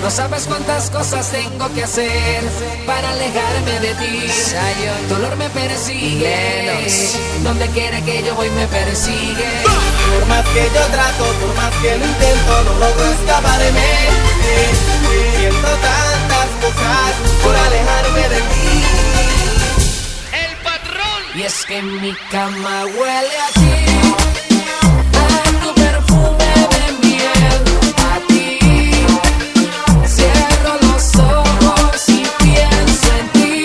No sabes cuántas cosas tengo que hacer para alejarme de ti. Dolor me persigue, donde quiera que yo voy me persigue. Por más que yo trato, por más que lo intento, no logro escaparme. Siento tantas cosas por alejarme de ti. El patrón. Y es que mi cama huele a ti, a tu perfume de miel, a ti. Cierro los ojos y pienso en ti,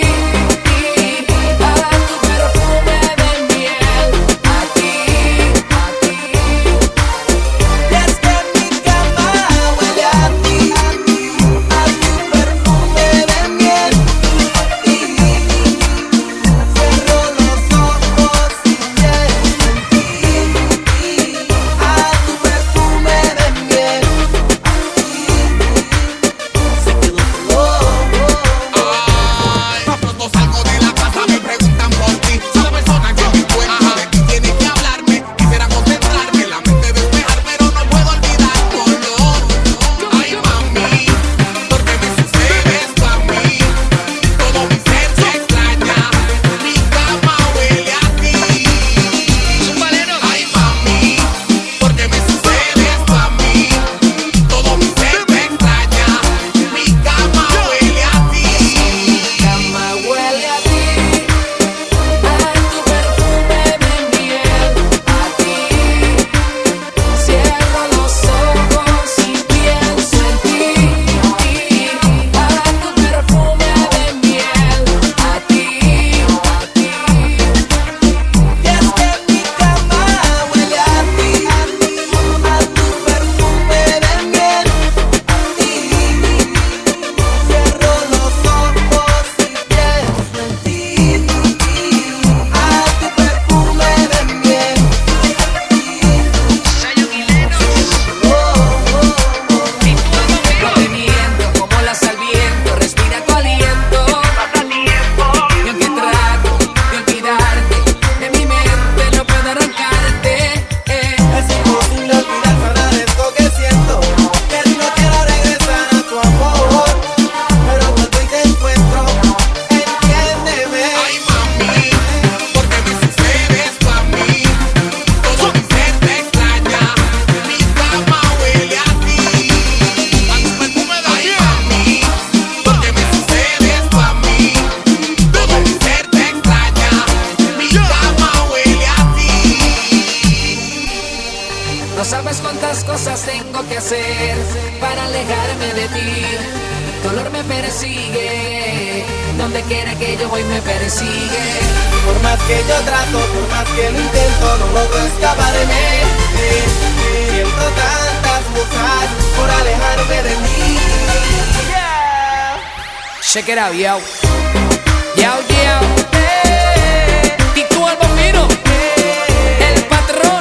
a tu perfume de miel, a ti, a ti. Y es que mi cama huele a ti, a tu perfume de miel, a ti. Cierro los ojos y pienso en ti, a tu perfume de miel, Tan pronto salgo de la casa me preguntan por ti. Soy la persona que me encuentro, de ti tienes que hablarme. Quisiera concentrarme, la mente despejar, pero no puedo olvidar tu olor. Ay mami, ¿por qué me sucede esto a mí? Todo mi ser se extraña, mi cama huele a ti. Ay mami, ¿por qué me sucede esto a mí? Todo mi ser me extraña, mi cama huele a ti. Cama huele a ti, a tu perfume de miel, a ti. Cierro los ojos y pienso en ti, a tu perfume de miel, a ti, a ti. y es que mi cama huele a ti, a tu perfume de miel, a ti. Cierro los ojos y pienso en ti, a tu perfume de miel, No te miento como la sal viento, respira tu aliento. Y aunque trato de olvidarte, de mi mente no puedo arrancarte. es imposible olvidar sanar esto que siento, que no quiero regresar a tu amor, pero cuando hoy te encuentro, entiéndeme. Ay mami, ¿por qué me sucede esto a mí? Todo mi ser te extraña, mi cama huele a ti. A tu perfume de Ay mami, ¿por qué me sucede esto a mí? Todo mi ser te extraña, mi cama huele a ti. No sabes cuántas cosas tengo que hacer para alejarme de ti. Dolor me persigue, donde quiera que yo voy me persigue. Por más que yo trato, por más que lo intento, no logro escaparme. Siento tantas cosas por alejarme de ti. Check it out, yo. Yo, yo. Y tú, el bombino. El patrón.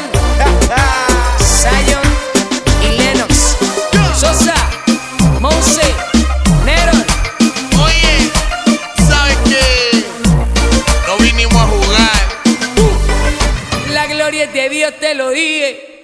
Zion y Lennox. Sosa, Monse, Neron. Oye, ¿sabes qué? No vinimos a jugar. La gloria es de Dios, te lo dije.